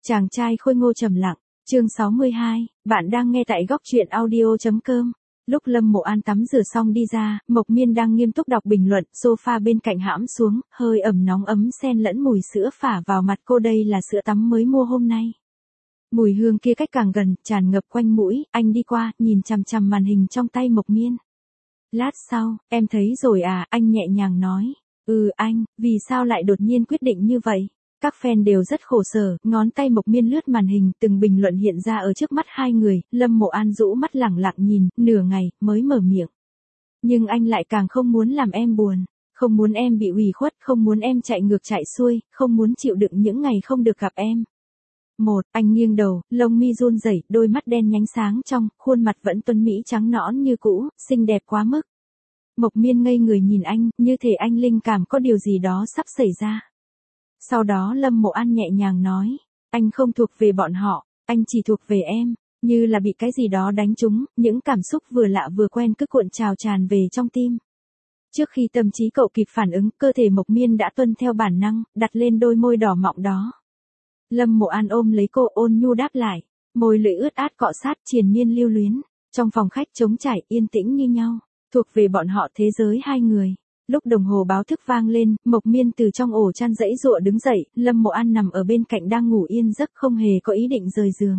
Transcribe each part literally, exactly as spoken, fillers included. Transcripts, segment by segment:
Chàng trai khôi ngô trầm lặng, chương sáu mươi hai, bạn đang nghe tại góc truyện audio.com. Lúc Lâm Mộ An tắm rửa xong đi ra, Mộc Miên đang nghiêm túc đọc bình luận, sofa bên cạnh hãm xuống, hơi ẩm nóng ấm xen lẫn mùi sữa phả vào mặt cô, đây là sữa tắm mới mua hôm nay. Mùi hương kia cách càng gần, tràn ngập quanh mũi, anh đi qua, nhìn chằm chằm màn hình trong tay Mộc Miên. Lát sau, em thấy rồi à, anh nhẹ nhàng nói. Ừ anh, vì sao lại đột nhiên quyết định như vậy? Các fan đều rất khổ sở, ngón tay Mộc Miên lướt màn hình, từng bình luận hiện ra ở trước mắt hai người, Lâm Mộ An rũ mắt lẳng lặng nhìn, nửa ngày, mới mở miệng. Nhưng anh lại càng không muốn làm em buồn, không muốn em bị ủy khuất, không muốn em chạy ngược chạy xuôi, không muốn chịu đựng những ngày không được gặp em. Một, anh nghiêng đầu, lông mi run rẩy, đôi mắt đen nhánh sáng trong, khuôn mặt vẫn tuấn mỹ trắng nõn như cũ, xinh đẹp quá mức. Mộc Miên ngây người nhìn anh, như thể anh linh cảm có điều gì đó sắp xảy ra. Sau đó Lâm Mộ An nhẹ nhàng nói, anh không thuộc về bọn họ, anh chỉ thuộc về em, như là bị cái gì đó đánh trúng, những cảm xúc vừa lạ vừa quen cứ cuộn trào tràn về trong tim. Trước khi tâm trí cậu kịp phản ứng, cơ thể Mộc Miên đã tuân theo bản năng, đặt lên đôi môi đỏ mọng đó. Lâm Mộ An ôm lấy cô, ôn nhu đáp lại, môi lưỡi ướt át cọ sát triền miên lưu luyến, trong phòng khách trống trải yên tĩnh như nhau, thuộc về bọn họ thế giới hai người. Lúc đồng hồ báo thức vang lên, Mộc Miên từ trong ổ chăn dãy dụa đứng dậy, Lâm Mộ An nằm ở bên cạnh đang ngủ yên giấc không hề có ý định rời giường.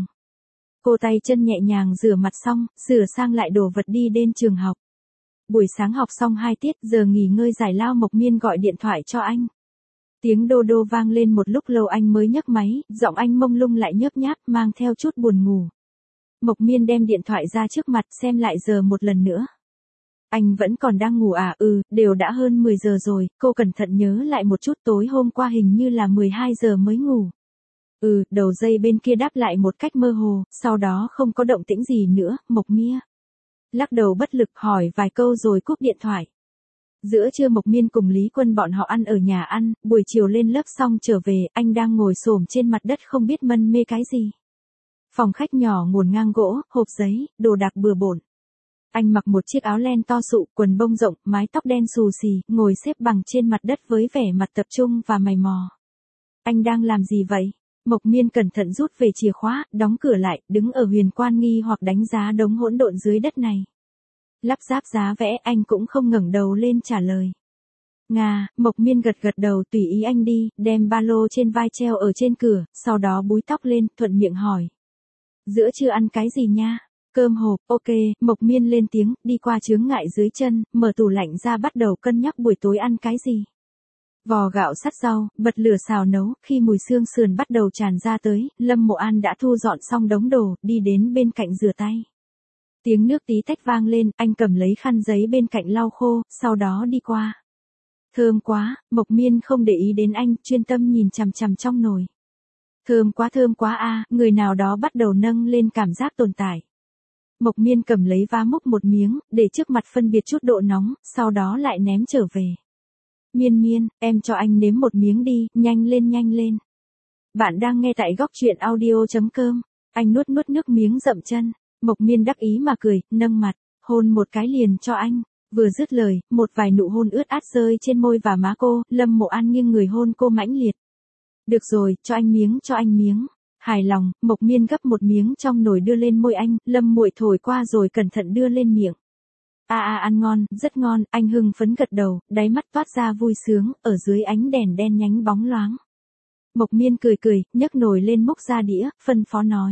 Cô tay chân nhẹ nhàng rửa mặt xong, sửa sang lại đồ vật đi đến trường học. Buổi sáng học xong hai tiết, giờ nghỉ ngơi giải lao, Mộc Miên gọi điện thoại cho anh. Tiếng đô đô vang lên một lúc lâu anh mới nhấc máy, giọng anh mông lung lại nhớp nháp, mang theo chút buồn ngủ. Mộc Miên đem điện thoại ra trước mặt xem lại giờ một lần nữa. Anh vẫn còn đang ngủ à? Ừ, đều đã hơn mười giờ rồi, cô cẩn thận nhớ lại một chút, tối hôm qua hình như là mười hai giờ mới ngủ. Ừ, đầu dây bên kia đáp lại một cách mơ hồ, sau đó không có động tĩnh gì nữa, Mộc Miên lắc đầu bất lực hỏi vài câu rồi cúp điện thoại. Giữa trưa Mộc Miên cùng Lý Quân bọn họ ăn ở nhà ăn, buổi chiều lên lớp xong trở về, anh đang ngồi xổm trên mặt đất không biết mân mê cái gì. Phòng khách nhỏ ngổn ngang gỗ, hộp giấy, đồ đạc bừa bộn. Anh mặc một chiếc áo len to sụ, quần bông rộng, mái tóc đen xù xì, ngồi xếp bằng trên mặt đất với vẻ mặt tập trung và mày mò. Anh đang làm gì vậy? Mộc Miên cẩn thận rút về chìa khóa, đóng cửa lại, đứng ở huyền quan nghi hoặc đánh giá đống hỗn độn dưới đất này. Lắp ráp giá vẽ, anh cũng không ngẩng đầu lên trả lời. Ngà, Mộc Miên gật gật đầu, tùy ý anh đi, đem ba lô trên vai treo ở trên cửa, sau đó búi tóc lên, thuận miệng hỏi. Giữa trưa ăn cái gì nha? Cơm hộp, ok, Mộc Miên lên tiếng, đi qua chướng ngại dưới chân, mở tủ lạnh ra bắt đầu cân nhắc buổi tối ăn cái gì. Vò gạo sắt rau, bật lửa xào nấu, khi mùi xương sườn bắt đầu tràn ra tới, Lâm Mộ An đã thu dọn xong đống đồ, đi đến bên cạnh rửa tay. Tiếng nước tí tách vang lên, anh cầm lấy khăn giấy bên cạnh lau khô, sau đó đi qua. Thơm quá, Mộc Miên không để ý đến anh, chuyên tâm nhìn chằm chằm trong nồi. Thơm quá thơm quá a, à, người nào đó bắt đầu nâng lên cảm giác tồn tại. Mộc Miên cầm lấy vá múc một miếng, để trước mặt phân biệt chút độ nóng, sau đó lại ném trở về. Miên Miên, em cho anh nếm một miếng đi, nhanh lên nhanh lên. Bạn đang nghe tại góc truyện audio.com. Anh nuốt nuốt nước miếng dậm chân. Mộc Miên đắc ý mà cười, nâng mặt, hôn một cái liền cho anh. Vừa dứt lời, một vài nụ hôn ướt át rơi trên môi và má cô, Lâm Mộ An nghiêng người hôn cô mãnh liệt. Được rồi, cho anh miếng, cho anh miếng. Hài lòng, Mộc Miên gấp một miếng trong nồi đưa lên môi anh, Lâm Muội thổi qua rồi cẩn thận đưa lên miệng. A a ăn ngon, rất ngon, anh hưng phấn gật đầu, đáy mắt toát ra vui sướng, ở dưới ánh đèn đen nhánh bóng loáng. Mộc Miên cười cười, nhấc nồi lên múc ra đĩa, phân phó nói.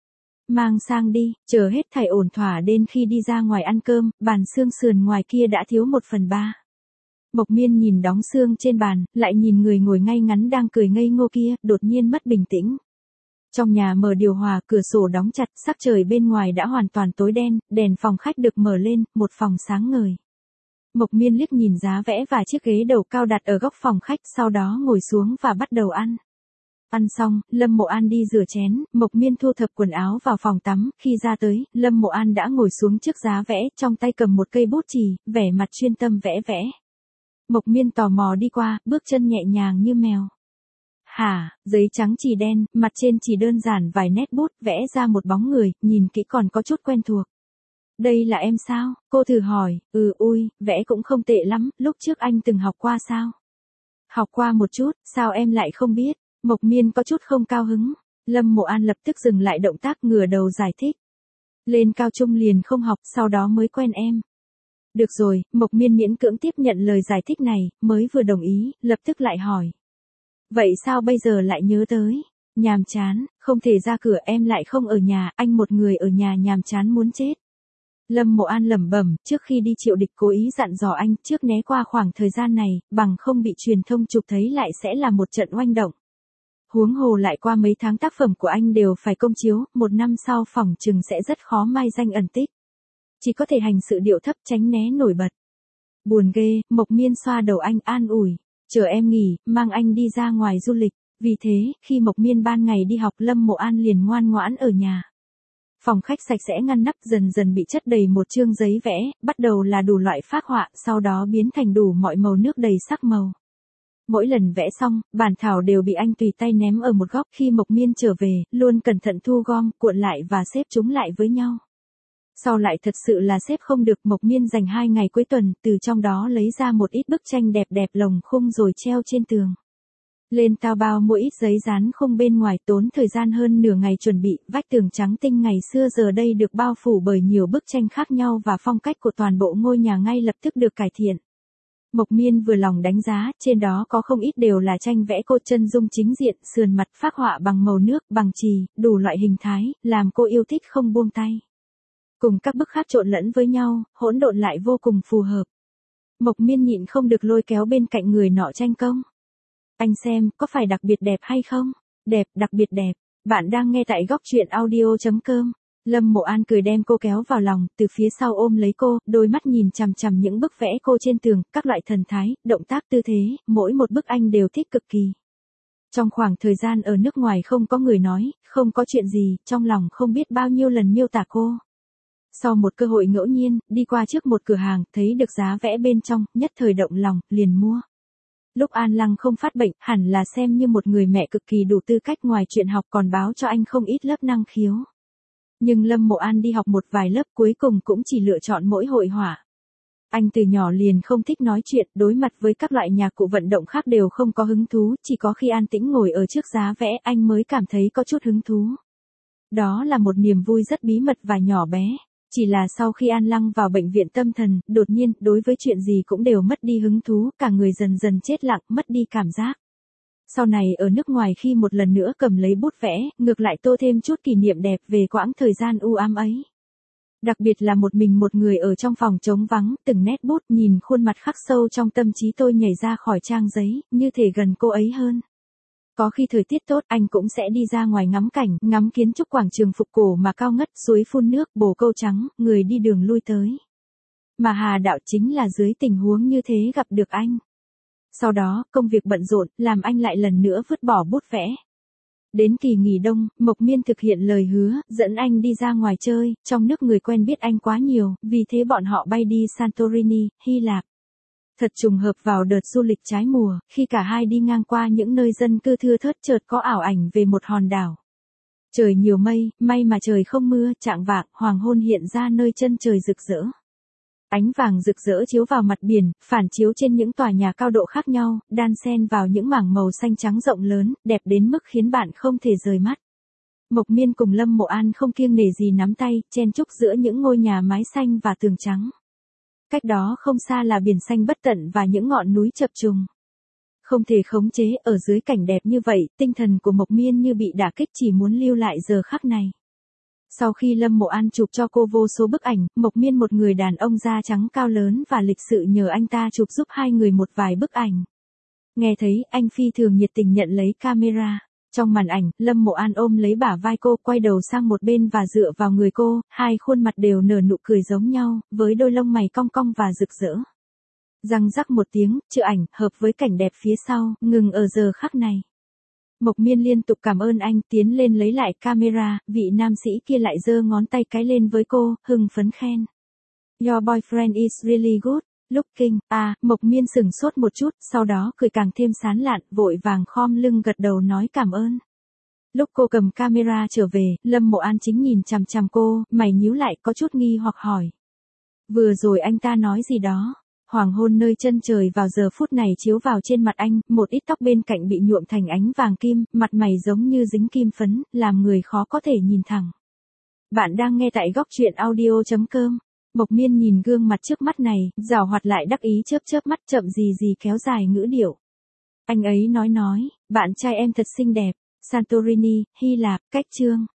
Mang sang đi, chờ hết thảy ổn thỏa đến khi đi ra ngoài ăn cơm, bàn xương sườn ngoài kia đã thiếu một phần ba. Mộc Miên nhìn đóng xương trên bàn, lại nhìn người ngồi ngay ngắn đang cười ngây ngô kia, đột nhiên mất bình tĩnh. Trong nhà mở điều hòa, cửa sổ đóng chặt, sắc trời bên ngoài đã hoàn toàn tối đen, đèn phòng khách được mở lên, một phòng sáng ngời. Mộc Miên liếc nhìn giá vẽ và chiếc ghế đầu cao đặt ở góc phòng khách, sau đó ngồi xuống và bắt đầu ăn. Ăn xong, Lâm Mộ An đi rửa chén, Mộc Miên thu thập quần áo vào phòng tắm, khi ra tới, Lâm Mộ An đã ngồi xuống trước giá vẽ, trong tay cầm một cây bút chì, vẻ mặt chuyên tâm vẽ vẽ. Mộc Miên tò mò đi qua, bước chân nhẹ nhàng như mèo. Hả, giấy trắng chì đen, mặt trên chỉ đơn giản vài nét bút, vẽ ra một bóng người, nhìn kỹ còn có chút quen thuộc. Đây là em sao? Cô thử hỏi, ừ ui, vẽ cũng không tệ lắm, lúc trước anh từng học qua sao? Học qua một chút, sao em lại không biết? Mộc Miên có chút không cao hứng. Lâm Mộ An lập tức dừng lại động tác ngửa đầu giải thích. Lên cao trung liền không học, sau đó mới quen em. Được rồi, Mộc Miên miễn cưỡng tiếp nhận lời giải thích này, mới vừa đồng ý, lập tức lại hỏi. Vậy sao bây giờ lại nhớ tới? Nhàm chán, không thể ra cửa, em lại không ở nhà, anh một người ở nhà nhàm chán muốn chết. Lâm Mộ An lẩm bẩm, trước khi đi Triệu Địch cố ý dặn dò anh, trước né qua khoảng thời gian này, bằng không bị truyền thông chụp thấy lại sẽ là một trận oanh động. Huống hồ lại qua mấy tháng tác phẩm của anh đều phải công chiếu, một năm sau phỏng chừng sẽ rất khó mai danh ẩn tích. Chỉ có thể hành sự điệu thấp tránh né nổi bật. Buồn ghê, Mộc Miên xoa đầu anh an ủi, chờ em nghỉ, mang anh đi ra ngoài du lịch. Vì thế, khi Mộc Miên ban ngày đi học Lâm Mộ An liền ngoan ngoãn ở nhà. Phòng khách sạch sẽ ngăn nắp dần dần bị chất đầy một chương giấy vẽ, bắt đầu là đủ loại phác họa, sau đó biến thành đủ mọi màu nước đầy sắc màu. Mỗi lần vẽ xong, bản thảo đều bị anh tùy tay ném ở một góc, khi Mộc Miên trở về, luôn cẩn thận thu gom, cuộn lại và xếp chúng lại với nhau. Sau lại thật sự là xếp không được, Mộc Miên dành hai ngày cuối tuần, từ trong đó lấy ra một ít bức tranh đẹp đẹp lồng khung rồi treo trên tường. Lên tao bao mua ít giấy dán khung bên ngoài, tốn thời gian hơn nửa ngày chuẩn bị, vách tường trắng tinh ngày xưa giờ đây được bao phủ bởi nhiều bức tranh khác nhau và phong cách của toàn bộ ngôi nhà ngay lập tức được cải thiện. Mộc Miên vừa lòng đánh giá, trên đó có không ít đều là tranh vẽ cô chân dung chính diện, sườn mặt phác họa bằng màu nước, bằng chì, đủ loại hình thái, làm cô yêu thích không buông tay. Cùng các bức khác trộn lẫn với nhau, hỗn độn lại vô cùng phù hợp. Mộc Miên nhịn không được lôi kéo bên cạnh người nọ tranh công. Anh xem, có phải đặc biệt đẹp hay không? Đẹp, đặc biệt đẹp. Bạn đang nghe tại góc truyện audio chấm com. Lâm Mộ An cười đem cô kéo vào lòng, từ phía sau ôm lấy cô, đôi mắt nhìn chằm chằm những bức vẽ cô trên tường, các loại thần thái, động tác tư thế, mỗi một bức anh đều thích cực kỳ. Trong khoảng thời gian ở nước ngoài không có người nói, không có chuyện gì, trong lòng không biết bao nhiêu lần miêu tả cô. Sau một cơ hội ngẫu nhiên, đi qua trước một cửa hàng, thấy được giá vẽ bên trong, nhất thời động lòng, liền mua. Lúc An Lăng không phát bệnh, hẳn là xem như một người mẹ cực kỳ đủ tư cách, ngoài chuyện học còn báo cho anh không ít lớp năng khiếu. Nhưng Lâm Mộ An đi học một vài lớp cuối cùng cũng chỉ lựa chọn mỗi hội họa. Anh từ nhỏ liền không thích nói chuyện, đối mặt với các loại nhạc cụ vận động khác đều không có hứng thú, chỉ có khi an tĩnh ngồi ở trước giá vẽ anh mới cảm thấy có chút hứng thú. Đó là một niềm vui rất bí mật và nhỏ bé. Chỉ là sau khi An Lăng vào bệnh viện tâm thần, đột nhiên, đối với chuyện gì cũng đều mất đi hứng thú, cả người dần dần chết lặng, mất đi cảm giác. Sau này ở nước ngoài khi một lần nữa cầm lấy bút vẽ, ngược lại tô thêm chút kỷ niệm đẹp về quãng thời gian u ám ấy. Đặc biệt là một mình một người ở trong phòng trống vắng, từng nét bút nhìn khuôn mặt khắc sâu trong tâm trí tôi nhảy ra khỏi trang giấy, như thể gần cô ấy hơn. Có khi thời tiết tốt anh cũng sẽ đi ra ngoài ngắm cảnh, ngắm kiến trúc quảng trường phục cổ mà cao ngất, suối phun nước, bồ câu trắng, người đi đường lui tới. Mà Hà Đạo chính là dưới tình huống như thế gặp được anh. Sau đó, công việc bận rộn, làm anh lại lần nữa vứt bỏ bút vẽ. Đến kỳ nghỉ đông, Mộc Miên thực hiện lời hứa, dẫn anh đi ra ngoài chơi, trong nước người quen biết anh quá nhiều, vì thế bọn họ bay đi Santorini, Hy Lạp. Thật trùng hợp vào đợt du lịch trái mùa, khi cả hai đi ngang qua những nơi dân cư thưa thớt chợt có ảo ảnh về một hòn đảo. Trời nhiều mây, may mà trời không mưa, chạng vạng, hoàng hôn hiện ra nơi chân trời rực rỡ. Ánh vàng rực rỡ chiếu vào mặt biển, phản chiếu trên những tòa nhà cao độ khác nhau, đan xen vào những mảng màu xanh trắng rộng lớn, đẹp đến mức khiến bạn không thể rời mắt. Mộc Miên cùng Lâm Mộ An không kiêng nể gì nắm tay, chen chúc giữa những ngôi nhà mái xanh và tường trắng. Cách đó không xa là biển xanh bất tận và những ngọn núi chập trùng. Không thể khống chế, ở dưới cảnh đẹp như vậy, tinh thần của Mộc Miên như bị đả kích, chỉ muốn lưu lại giờ khắc này. Sau khi Lâm Mộ An chụp cho cô vô số bức ảnh, Mộc Miên một người đàn ông da trắng cao lớn và lịch sự nhờ anh ta chụp giúp hai người một vài bức ảnh. Nghe thấy, anh phi thường nhiệt tình nhận lấy camera. Trong màn ảnh, Lâm Mộ An ôm lấy bả vai cô, quay đầu sang một bên và dựa vào người cô, hai khuôn mặt đều nở nụ cười giống nhau, với đôi lông mày cong cong và rực rỡ. Răng rắc một tiếng, chữ ảnh, hợp với cảnh đẹp phía sau, ngừng ở giờ khắc này. Mộc Miên liên tục cảm ơn anh, tiến lên lấy lại camera, vị nam sĩ kia lại giơ ngón tay cái lên với cô, hưng phấn khen. Your boyfriend is really good looking. À, Mộc Miên sửng sốt một chút, sau đó cười càng thêm sán lạn, vội vàng khom lưng gật đầu nói cảm ơn. Lúc cô cầm camera trở về, Lâm Mộ An chính nhìn chằm chằm cô, mày nhíu lại có chút nghi hoặc hỏi. Vừa rồi anh ta nói gì đó? Hoàng hôn nơi chân trời vào giờ phút này chiếu vào trên mặt anh, một ít tóc bên cạnh bị nhuộm thành ánh vàng kim, mặt mày giống như dính kim phấn, làm người khó có thể nhìn thẳng. Bạn đang nghe tại góc truyện audio.com. Mộc Miên nhìn gương mặt trước mắt này, giảo hoạt lại đắc ý chớp chớp mắt, chậm gì gì kéo dài ngữ điệu. Anh ấy nói nói, bạn trai em thật xinh đẹp, Santorini, Hy Lạp, cách chương.